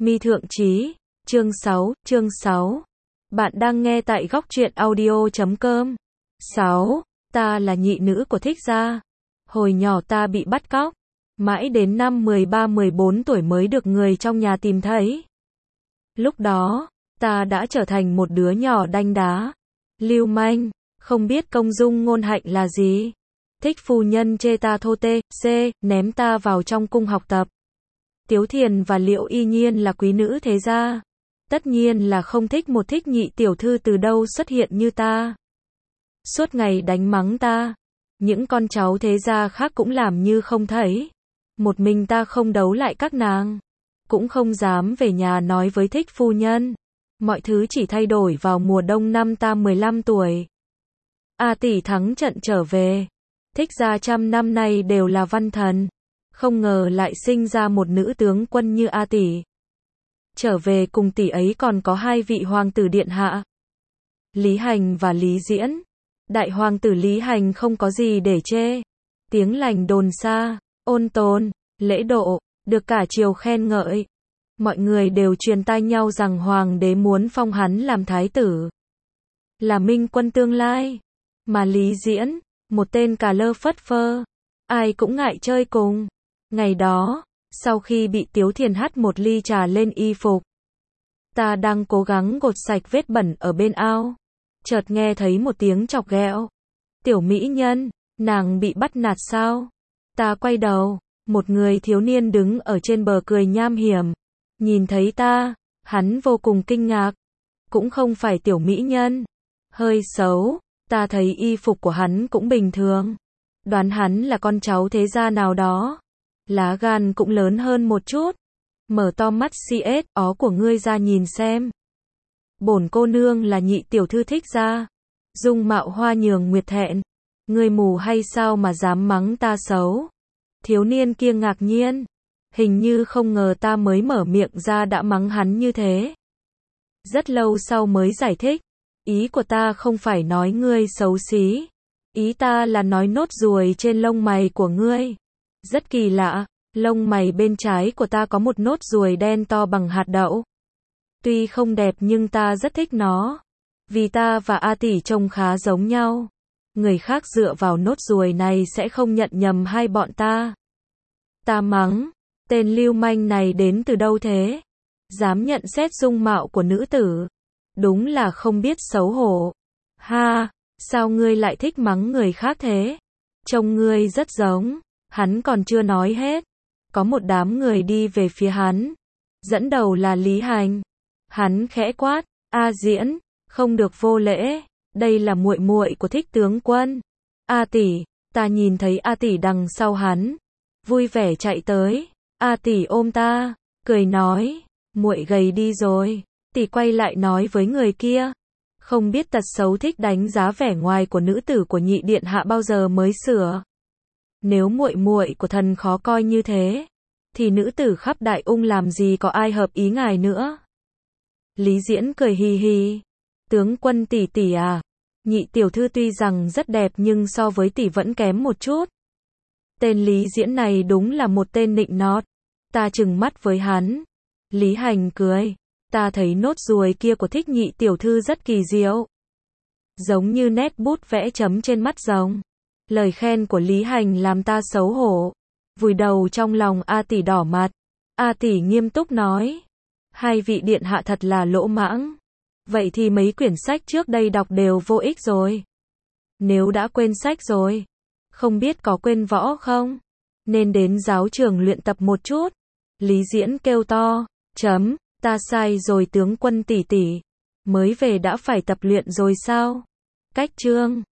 Mi Thượng Chí, chương 6. Bạn đang nghe tại góc truyện audio.com. 6. Ta là nhị nữ của Thích gia. Hồi nhỏ ta bị bắt cóc, mãi đến năm 13-14 tuổi mới được người trong nhà tìm thấy. Lúc đó, ta đã trở thành một đứa nhỏ đanh đá, lưu manh, không biết công dung ngôn hạnh là gì. Thích phu nhân chê ta thô tê, ném ta vào trong cung học tập. Tiếu Thiền và Liệu Y Nhiên là quý nữ thế gia, tất nhiên là không thích một thích nhị tiểu thư từ đâu xuất hiện như ta. Suốt ngày đánh mắng ta, những con cháu thế gia khác cũng làm như không thấy. Một mình ta không đấu lại các nàng, cũng không dám về nhà nói với thích phu nhân. Mọi thứ chỉ thay đổi vào mùa đông năm ta 15 tuổi. A tỷ thắng trận trở về. Thích gia trăm năm nay đều là văn thần, không ngờ lại sinh ra một nữ tướng quân như A tỷ. Trở về cùng tỷ ấy còn có hai vị hoàng tử điện hạ, Lý Hành và Lý Diễn. Đại hoàng tử Lý Hành không có gì để chê, tiếng lành đồn xa, ôn tồn, lễ độ, được cả triều khen ngợi. Mọi người đều truyền tai nhau rằng hoàng đế muốn phong hắn làm thái tử, là minh quân tương lai. Mà Lý Diễn, một tên cà lơ phất phơ, ai cũng ngại chơi cùng. Ngày đó, sau khi bị Tiếu Thiền hắt một ly trà lên y phục, ta đang cố gắng gột sạch vết bẩn ở bên ao, chợt nghe thấy một tiếng chọc ghẹo. Tiểu mỹ nhân, nàng bị bắt nạt sao? Ta quay đầu, một người thiếu niên đứng ở trên bờ cười nham hiểm. Nhìn thấy ta, hắn vô cùng kinh ngạc. Cũng không phải tiểu mỹ nhân, hơi xấu. Ta thấy y phục của hắn cũng bình thường, đoán hắn là con cháu thế gia nào đó. Lá gan cũng lớn hơn một chút. Mở to mắt ó của ngươi ra nhìn xem. Bổn cô nương là nhị tiểu thư Thích gia, dung mạo hoa nhường nguyệt thẹn. Ngươi mù hay sao mà dám mắng ta xấu? Thiếu niên kia ngạc nhiên, hình như không ngờ ta mới mở miệng ra đã mắng hắn như thế. Rất lâu sau mới giải thích, ý của ta không phải nói ngươi xấu xí, ý ta là nói nốt ruồi trên lông mày của ngươi. Rất kỳ lạ, lông mày bên trái của ta có một nốt ruồi đen to bằng hạt đậu. Tuy không đẹp nhưng ta rất thích nó, vì ta và A tỷ trông khá giống nhau. Người khác dựa vào nốt ruồi này sẽ không nhận nhầm hai bọn ta. Ta mắng, tên lưu manh này đến từ đâu thế? Dám nhận xét dung mạo của nữ tử, đúng là không biết xấu hổ. Ha, sao ngươi lại thích mắng người khác thế? Trông ngươi rất giống. Hắn còn chưa nói hết, có một đám người đi về phía hắn, dẫn đầu là Lý Hành. Hắn khẽ quát, A Diễn, không được vô lễ, đây là muội muội của Thích tướng quân. A tỷ, ta nhìn thấy A tỷ đằng sau hắn, vui vẻ chạy tới. A tỷ ôm ta, cười nói, muội gầy đi rồi. Tỷ quay lại nói với người kia, không biết tật xấu thích đánh giá vẻ ngoài của nữ tử của nhị điện hạ bao giờ mới sửa. Nếu muội muội của thần khó coi như thế, thì nữ tử khắp đại ung làm gì có ai hợp ý ngài nữa. Lý Diễn cười hì hì, tướng quân tỷ tỷ à, nhị tiểu thư tuy rằng rất đẹp nhưng so với tỷ vẫn kém một chút. Tên Lý Diễn này đúng là một tên nịnh nọt. Ta trừng mắt với hắn. Lý Hành cười, ta thấy nốt ruồi kia của Thích nhị tiểu thư rất kỳ diệu, giống như nét bút vẽ chấm trên mắt rồng. Lời khen của Lý Hành làm ta xấu hổ, vùi đầu trong lòng. A tỷ đỏ mặt. A tỷ nghiêm túc nói, hai vị điện hạ thật là lỗ mãng. Vậy thì mấy quyển sách trước đây đọc đều vô ích rồi. Nếu đã quên sách rồi, không biết có quên võ không? Nên đến giáo trường luyện tập một chút. Lý Diễn kêu to, ta sai rồi tướng quân tỷ tỷ, mới về đã phải tập luyện rồi sao? Cách chương